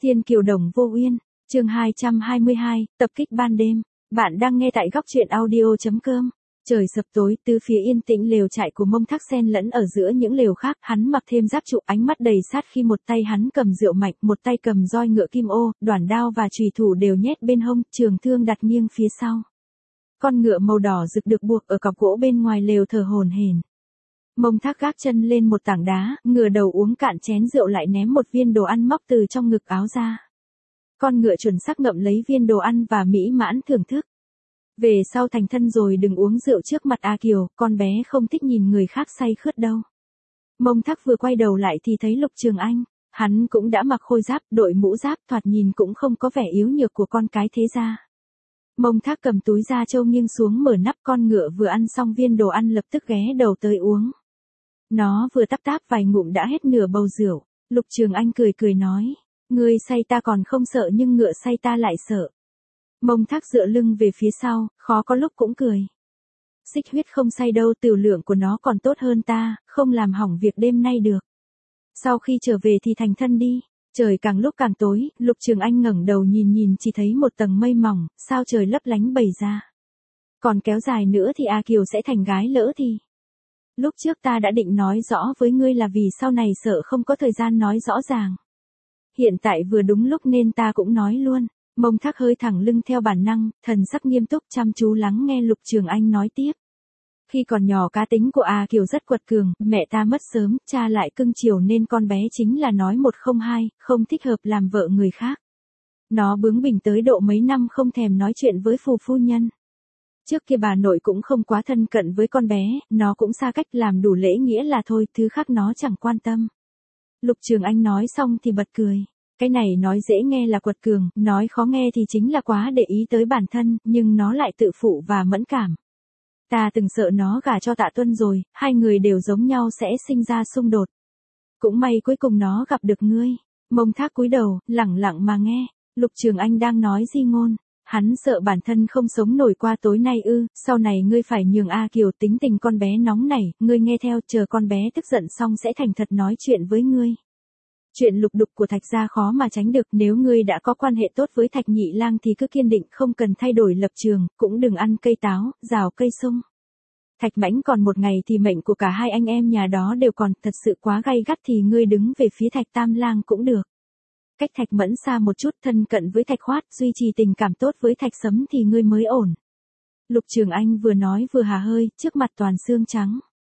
Thiên kiều đồng vô uyên, chương 222, tập kích ban đêm. Bạn đang nghe tại góc truyện audio.com. Trời sập tối, từ phía yên tĩnh lều trại của Mông Thác xen lẫn ở giữa những lều khác, hắn mặc thêm giáp trụ, ánh mắt đầy sát khi một tay hắn cầm rượu mạnh, một tay cầm roi ngựa kim ô, đoản đao và chùy thủ đều nhét bên hông, trường thương đặt nghiêng phía sau. Con ngựa màu đỏ rực được buộc ở cọc gỗ bên ngoài lều thở hổn hển. Mông Thác gác chân lên một tảng đá, ngửa đầu uống cạn chén rượu lại ném một viên đồ ăn móc từ trong ngực áo ra. Con ngựa chuẩn xác ngậm lấy viên đồ ăn và mỹ mãn thưởng thức. Về sau thành thân rồi đừng uống rượu trước mặt A Kiều, con bé không thích nhìn người khác say khướt đâu. Mông Thác vừa quay đầu lại thì thấy Lục Trường Anh, hắn cũng đã mặc khôi giáp, đội mũ giáp, thoạt nhìn cũng không có vẻ yếu nhược của con cái thế gia. Mông Thác cầm túi da trâu nghiêng xuống mở nắp, con ngựa vừa ăn xong viên đồ ăn lập tức ghé đầu tới uống. Nó vừa táp táp vài ngụm đã hết nửa bầu rượu. Lục Trường Anh cười cười nói, ngươi say ta còn không sợ nhưng ngựa say ta lại sợ. Mông Thác dựa lưng về phía sau, khó có lúc cũng cười. Xích huyết không say đâu, tiểu lượng của nó còn tốt hơn ta, không làm hỏng việc đêm nay được. Sau khi trở về thì thành thân đi. Trời càng lúc càng tối, Lục Trường Anh ngẩng đầu nhìn chỉ thấy một tầng mây mỏng, sao trời lấp lánh bày ra. Còn kéo dài nữa thì A Kiều sẽ thành gái lỡ thì. Lúc trước ta đã định nói rõ với ngươi là vì sau này sợ không có thời gian nói rõ ràng. Hiện tại vừa đúng lúc nên ta cũng nói luôn. Mông Thác hơi thẳng lưng theo bản năng, thần sắc nghiêm túc chăm chú lắng nghe Lục Trường Anh nói tiếp. Khi còn nhỏ cá tính của A Kiều rất quật cường, mẹ ta mất sớm, cha lại cưng chiều nên con bé chính là nói một không hai, không thích hợp làm vợ người khác. Nó bướng bỉnh tới độ mấy năm không thèm nói chuyện với phu nhân. Trước kia bà nội cũng không quá thân cận với con bé, nó cũng xa cách làm đủ lễ nghĩa là thôi, thứ khác nó chẳng quan tâm. Lục Trường Anh nói xong thì bật cười. Cái này nói dễ nghe là quật cường, nói khó nghe thì chính là quá để ý tới bản thân, nhưng nó lại tự phụ và mẫn cảm. Ta từng sợ nó gả cho Tạ Tuân rồi, hai người đều giống nhau sẽ sinh ra xung đột. Cũng may cuối cùng nó gặp được ngươi. Mông Thác cúi đầu, lẳng lặng mà nghe. Lục Trường Anh đang nói di ngôn. Hắn sợ bản thân không sống nổi qua tối nay ư, sau này ngươi phải nhường A Kiều, tính tình con bé nóng nảy, ngươi nghe theo, chờ con bé tức giận xong sẽ thành thật nói chuyện với ngươi. Chuyện lục đục của Thạch gia khó mà tránh được, nếu ngươi đã có quan hệ tốt với Thạch Nhị Lang thì cứ kiên định không cần thay đổi lập trường, cũng đừng ăn cây táo, rào cây sung. Thạch Mãnh còn một ngày thì mệnh của cả hai anh em nhà đó đều còn, thật sự quá gay gắt thì ngươi đứng về phía Thạch Tam Lang cũng được. Cách Thạch Mẫn xa một chút, thân cận với Thạch Khoát, duy trì tình cảm tốt với Thạch Sấm thì ngươi mới ổn. Lục Trường Anh vừa nói vừa hà hơi, trước mặt toàn xương trắng.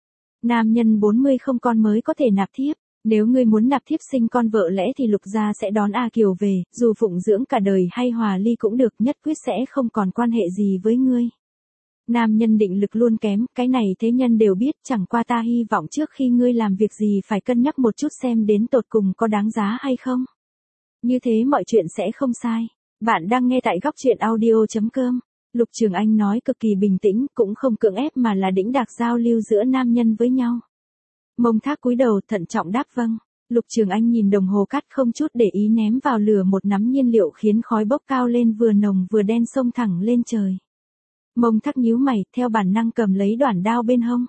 Nam nhân 40 không con mới có thể nạp thiếp. Nếu ngươi muốn nạp thiếp sinh con vợ lẽ thì Lục gia sẽ đón A Kiều về, dù phụng dưỡng cả đời hay hòa ly cũng được, nhất quyết sẽ không còn quan hệ gì với ngươi. Nam nhân định lực luôn kém, cái này thế nhân đều biết, chẳng qua ta hy vọng trước khi ngươi làm việc gì phải cân nhắc một chút xem đến tột cùng có đáng giá hay không. Như thế mọi chuyện sẽ không sai. Bạn đang nghe tại góc truyện audio.com. Lục Trường Anh nói cực kỳ bình tĩnh, cũng không cưỡng ép mà là đĩnh đạc giao lưu giữa nam nhân với nhau. Mông Thác cúi đầu thận trọng đáp vâng. Lục Trường Anh nhìn đồng hồ cát không chút để ý ném vào lửa một nắm nhiên liệu khiến khói bốc cao lên vừa nồng vừa đen xông thẳng lên trời. Mông Thác nhíu mày, theo bản năng cầm lấy đoản đao bên hông.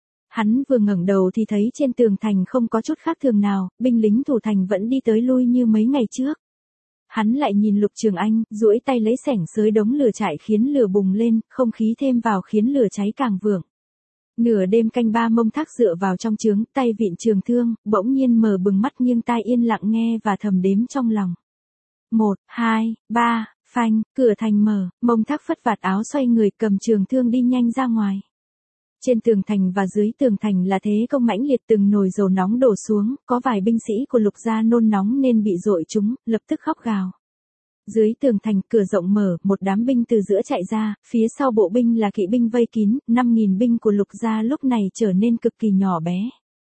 Hắn vừa ngẩng đầu thì thấy trên tường thành không có chút khác thường nào, binh lính thủ thành vẫn đi tới lui như mấy ngày trước. Hắn lại nhìn Lục Trường Anh, duỗi tay lấy xẻng xới đống lửa trại khiến lửa bùng lên, không khí thêm vào khiến lửa cháy càng vượng. Nửa đêm canh ba, Mông Thác dựa vào trong trướng, tay vịn trường thương, bỗng nhiên mở bừng mắt nghiêng tai yên lặng nghe và thầm đếm trong lòng. 1, 2, 3, phanh, cửa thành mở, Mông Thác phất vạt áo xoay người cầm trường thương đi nhanh ra ngoài. Trên tường thành và dưới tường thành là thế công mãnh liệt, từng nồi dầu nóng đổ xuống, có vài binh sĩ của Lục gia nôn nóng nên bị dội chúng, lập tức khóc gào. Dưới tường thành cửa rộng mở, một đám binh từ giữa chạy ra, phía sau bộ binh là kỵ binh vây kín, 5.000 binh của Lục gia lúc này trở nên cực kỳ nhỏ bé.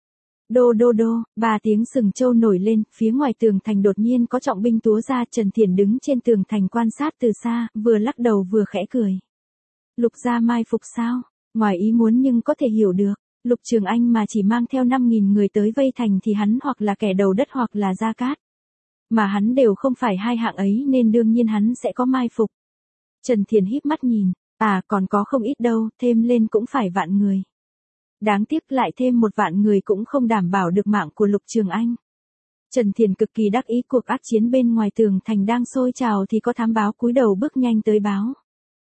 Đô đô đô, 3 tiếng sừng trâu nổi lên, phía ngoài tường thành đột nhiên có trọng binh túa ra, Trần Thiển đứng trên tường thành quan sát từ xa, vừa lắc đầu vừa khẽ cười. Lục gia mai phục sao? Ngoài ý muốn nhưng có thể hiểu được. Lục Trường Anh mà chỉ mang theo 5.000 người tới vây thành thì hắn hoặc là kẻ đầu đất hoặc là Gia Cát. Mà hắn đều không phải hai hạng ấy nên đương nhiên hắn sẽ có mai phục. Trần Thiền híp mắt nhìn, còn có không ít đâu, thêm lên cũng phải vạn người. Đáng tiếc lại thêm 1 vạn người cũng không đảm bảo được mạng của Lục Trường Anh. Trần Thiền cực kỳ đắc ý cuộc ác chiến bên ngoài tường thành đang sôi trào thì có thám báo cúi đầu bước nhanh tới báo.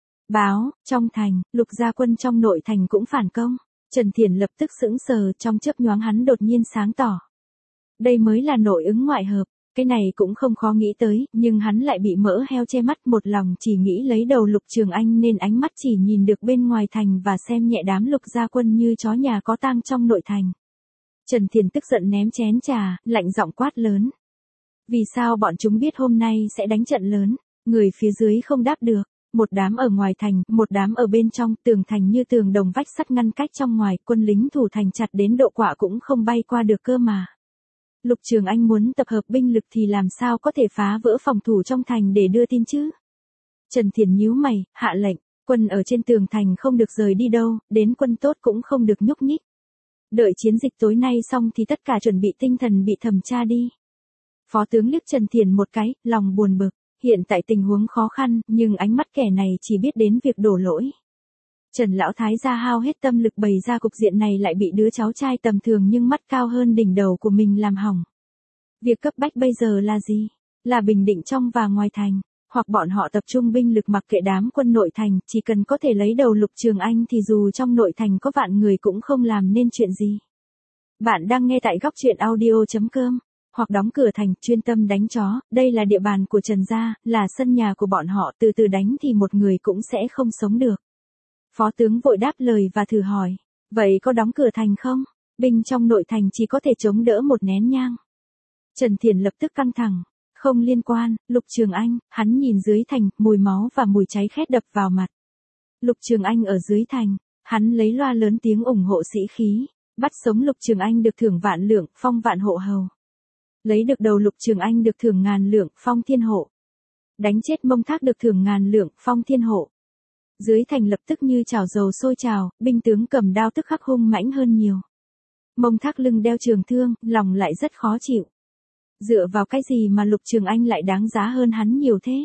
Báo, trong thành, Lục gia quân trong nội thành cũng phản công. Trần Thiền lập tức sững sờ, trong chớp nhoáng hắn đột nhiên sáng tỏ. Đây mới là nội ứng ngoại hợp, cái này cũng không khó nghĩ tới, nhưng hắn lại bị mỡ heo che mắt, một lòng chỉ nghĩ lấy đầu Lục Trường Anh nên ánh mắt chỉ nhìn được bên ngoài thành và xem nhẹ đám Lục gia quân như chó nhà có tang trong nội thành. Trần Thiền tức giận ném chén trà, lạnh giọng quát lớn. Vì sao bọn chúng biết hôm nay sẽ đánh trận lớn? Người phía dưới không đáp được. Một đám ở ngoài thành, một đám ở bên trong, tường thành như tường đồng vách sắt ngăn cách trong ngoài, quân lính thủ thành chặt đến độ quạ cũng không bay qua được cơ mà. Lục Trường Anh muốn tập hợp binh lực thì làm sao có thể phá vỡ phòng thủ trong thành để đưa tin chứ? Trần Thiền nhíu mày, hạ lệnh, quân ở trên tường thành không được rời đi đâu, đến quân tốt cũng không được nhúc nhích. Đợi chiến dịch tối nay xong thì tất cả chuẩn bị tinh thần bị thẩm tra đi. Phó tướng liếc Trần Thiền một cái, lòng buồn bực. Hiện tại tình huống khó khăn, nhưng ánh mắt kẻ này chỉ biết đến việc đổ lỗi. Trần Lão Thái gia hao hết tâm lực bày ra cục diện này lại bị đứa cháu trai tầm thường nhưng mắt cao hơn đỉnh đầu của mình làm hỏng. Việc cấp bách bây giờ là gì? Là bình định trong và ngoài thành, hoặc bọn họ tập trung binh lực mặc kệ đám quân nội thành, chỉ cần có thể lấy đầu Lục Trường Anh thì dù trong nội thành có vạn người cũng không làm nên chuyện gì. Bạn đang nghe tại góc truyện audio.com. Hoặc đóng cửa thành, chuyên tâm đánh chó, đây là địa bàn của Trần gia, là sân nhà của bọn họ, từ từ đánh thì một người cũng sẽ không sống được. Phó tướng vội đáp lời và thử hỏi, vậy có đóng cửa thành không? Binh trong nội thành chỉ có thể chống đỡ một nén nhang. Trần Thiền lập tức căng thẳng, không liên quan, Lục Trường Anh, hắn nhìn dưới thành, mùi máu và mùi cháy khét đập vào mặt. Lục Trường Anh ở dưới thành, hắn lấy loa lớn tiếng ủng hộ sĩ khí, bắt sống Lục Trường Anh được thưởng vạn lượng, phong vạn hộ hầu. Lấy được đầu Lục Trường Anh được thưởng 1000 lượng, phong thiên hộ. Đánh chết Mông Thác được thưởng 1000 lượng, phong thiên hộ. Dưới thành lập tức như chảo dầu sôi trào, binh tướng cầm đao tức khắc hung mãnh hơn nhiều. Mông Thác lưng đeo trường thương, lòng lại rất khó chịu. Dựa vào cái gì mà Lục Trường Anh lại đáng giá hơn hắn nhiều thế?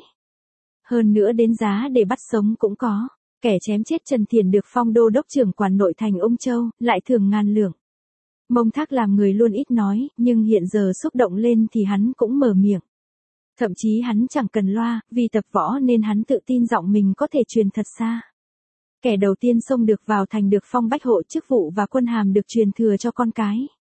Hơn nữa đến giá để bắt sống cũng có. Kẻ chém chết Trần Thiền được phong đô đốc trưởng quản nội thành Ung Châu, lại thưởng 1000 lượng. Mông Thác làm người luôn ít nói, nhưng hiện giờ xúc động lên thì hắn cũng mở miệng. Thậm chí hắn chẳng cần loa, vì tập võ nên hắn tự tin giọng mình có thể truyền thật xa. Kẻ đầu tiên xông được vào thành được phong bách hộ chức vụ và quân hàm được truyền thừa cho con cái.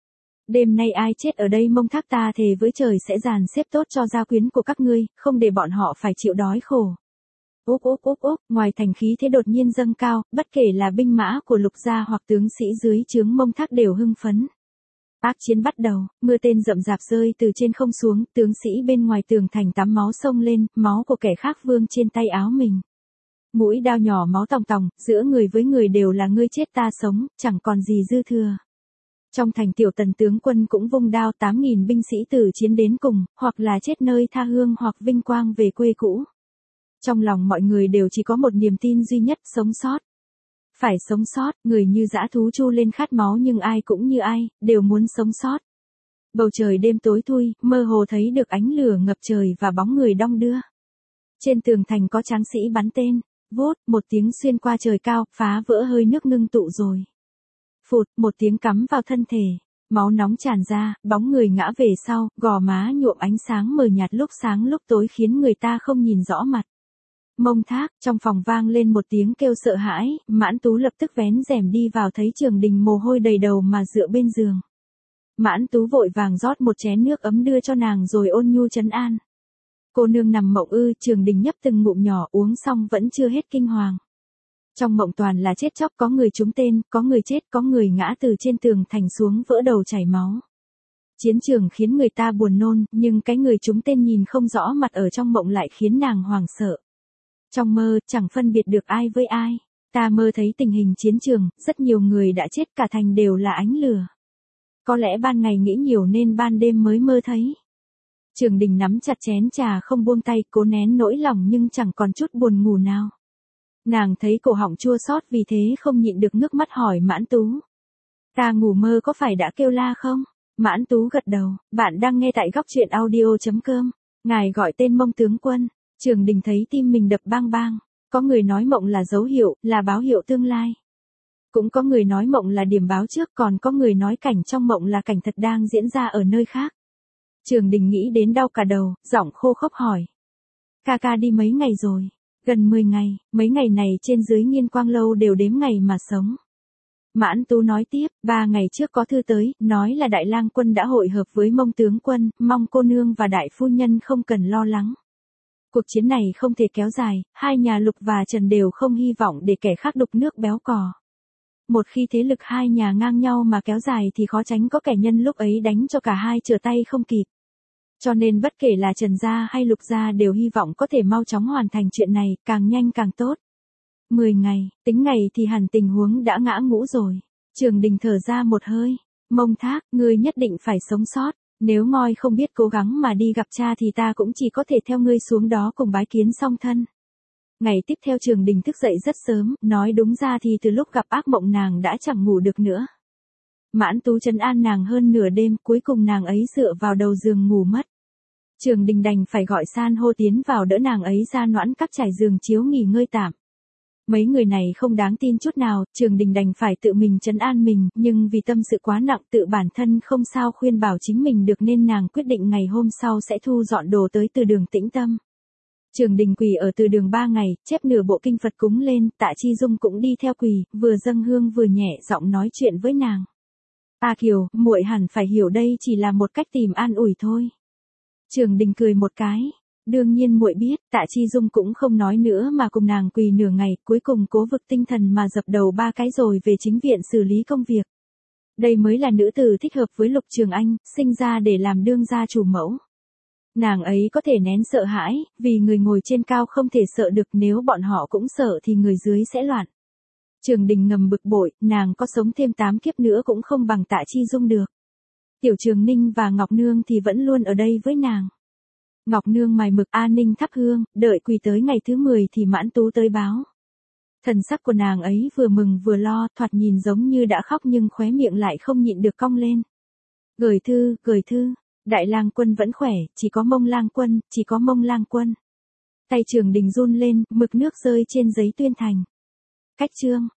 Đêm nay ai chết ở đây Mông Thác ta thề với trời sẽ dàn xếp tốt cho gia quyến của các ngươi, không để bọn họ phải chịu đói khổ. Úp úp úp úp, ngoài thành khí thế đột nhiên dâng cao, bất kể là binh mã của Lục gia hoặc tướng sĩ dưới trướng Mông Thác đều hưng phấn. Ác chiến bắt đầu, mưa tên rậm rạp rơi từ trên không xuống, tướng sĩ bên ngoài tường thành tắm máu xông lên, máu của kẻ khác vương trên tay áo mình. Mũi đao nhỏ máu tòng tòng, giữa người với người đều là ngươi chết ta sống, chẳng còn gì dư thừa. Trong thành Tiểu Tần tướng quân cũng vung đao, 8000 binh sĩ tử chiến đến cùng, hoặc là chết nơi tha hương hoặc vinh quang về quê cũ. Trong lòng mọi người đều chỉ có một niềm tin duy nhất, sống sót. Phải sống sót, người như dã thú chu lên khát máu nhưng ai cũng như ai, đều muốn sống sót. Bầu trời đêm tối thui, mơ hồ thấy được ánh lửa ngập trời và bóng người đong đưa. Trên tường thành có tráng sĩ bắn tên, vốt, một tiếng xuyên qua trời cao, phá vỡ hơi nước ngưng tụ rồi. Phụt, một tiếng cắm vào thân thể, máu nóng tràn ra, bóng người ngã về sau, gò má nhuộm ánh sáng mờ nhạt lúc sáng lúc tối khiến người ta không nhìn rõ mặt. Mông Thác, trong phòng vang lên một tiếng kêu sợ hãi, Mãn Tú lập tức vén rèm đi vào thấy Trường Đình mồ hôi đầy đầu mà dựa bên giường. Mãn Tú vội vàng rót một chén nước ấm đưa cho nàng rồi ôn nhu trấn an. Cô nương nằm mộng ư? Trường Đình nhấp từng ngụm nhỏ, uống xong vẫn chưa hết kinh hoàng. Trong mộng toàn là chết chóc, có người trúng tên, có người chết, có người ngã từ trên tường thành xuống vỡ đầu chảy máu. Chiến trường khiến người ta buồn nôn, nhưng cái người trúng tên nhìn không rõ mặt ở trong mộng lại khiến nàng hoảng sợ. Trong mơ, chẳng phân biệt được ai với ai. Ta mơ thấy tình hình chiến trường, rất nhiều người đã chết, cả thành đều là ánh lửa. Có lẽ ban ngày nghĩ nhiều nên ban đêm mới mơ thấy. Trường Đình nắm chặt chén trà không buông tay, cố nén nỗi lòng nhưng chẳng còn chút buồn ngủ nào. Nàng thấy cổ họng chua xót vì thế không nhịn được nước mắt hỏi Mãn Tú. Ta ngủ mơ có phải đã kêu la không? Mãn Tú gật đầu, bạn đang nghe tại góc truyện audio.com. Ngài gọi tên Mông tướng quân. Trường Đình thấy tim mình đập bang bang. Có người nói mộng là dấu hiệu, là báo hiệu tương lai. Cũng có người nói mộng là điểm báo trước, còn có người nói cảnh trong mộng là cảnh thật đang diễn ra ở nơi khác. Trường Đình nghĩ đến đau cả đầu, giọng khô khốc hỏi. Ca ca đi mấy ngày rồi? Gần 10 ngày, mấy ngày này trên dưới Nghiên Quang Lâu đều đếm ngày mà sống. Mãn Tú nói tiếp, 3 ngày trước có thư tới, nói là Đại Lang quân đã hội hợp với Mông tướng quân, mong cô nương và đại phu nhân không cần lo lắng. Cuộc chiến này không thể kéo dài, hai nhà Lục và Trần đều không hy vọng để kẻ khác đục nước béo cò. Một khi thế lực hai nhà ngang nhau mà kéo dài thì khó tránh có kẻ nhân lúc ấy đánh cho cả hai trở tay không kịp. Cho nên bất kể là Trần gia hay Lục gia đều hy vọng có thể mau chóng hoàn thành chuyện này, càng nhanh càng tốt. 10 ngày, tính ngày thì hẳn tình huống đã ngã ngũ rồi. Trường Đình thở ra một hơi. Mông Thác, ngươi nhất định phải sống sót. Nếu Ngoi không biết cố gắng mà đi gặp cha thì ta cũng chỉ có thể theo ngươi xuống đó cùng bái kiến song thân. Ngày tiếp theo Trường Đình thức dậy rất sớm, nói đúng ra thì từ lúc gặp ác mộng nàng đã chẳng ngủ được nữa. Mãn Tú trấn an nàng hơn nửa đêm, cuối cùng nàng ấy dựa vào đầu giường ngủ mất. Trường Đình đành phải gọi san hô tiến vào đỡ nàng ấy ra noãn các trải giường chiếu nghỉ ngơi tạm. Mấy người này không đáng tin chút nào, Trường Đình đành phải tự mình trấn an mình, nhưng vì tâm sự quá nặng tự bản thân không sao khuyên bảo chính mình được nên nàng quyết định ngày hôm sau sẽ thu dọn đồ tới từ đường Tĩnh Tâm. Trường Đình quỳ ở từ đường 3 ngày, chép nửa bộ kinh Phật cúng lên, Tạ Chi Dung cũng đi theo quỳ, vừa dâng hương vừa nhẹ giọng nói chuyện với nàng. A Kiều, muội hẳn phải hiểu đây chỉ là một cách tìm an ủi thôi. Trường Đình cười một cái. Đương nhiên muội biết, Tạ Chi Dung cũng không nói nữa mà cùng nàng quỳ nửa ngày, cuối cùng cố vực tinh thần mà dập đầu 3 cái rồi về chính viện xử lý công việc. Đây mới là nữ tử thích hợp với Lục Trường Anh, sinh ra để làm đương gia chủ mẫu. Nàng ấy có thể nén sợ hãi, vì người ngồi trên cao không thể sợ được, nếu bọn họ cũng sợ thì người dưới sẽ loạn. Trường Đình ngầm bực bội, nàng có sống thêm 8 kiếp nữa cũng không bằng Tạ Chi Dung được. Tiểu Trường Ninh và Ngọc Nương thì vẫn luôn ở đây với nàng. Ngọc Nương mài mực, A Ninh thắp hương, đợi quỳ tới ngày thứ 10 thì Mãn Tú tới báo. Thần sắc của nàng ấy vừa mừng vừa lo, thoạt nhìn giống như đã khóc nhưng khóe miệng lại không nhịn được cong lên. Gửi thư, Đại Lang quân vẫn khỏe, chỉ có Mông Lang quân. Tay Trường Đình run lên, mực nước rơi trên giấy tuyên thành. Cách chương.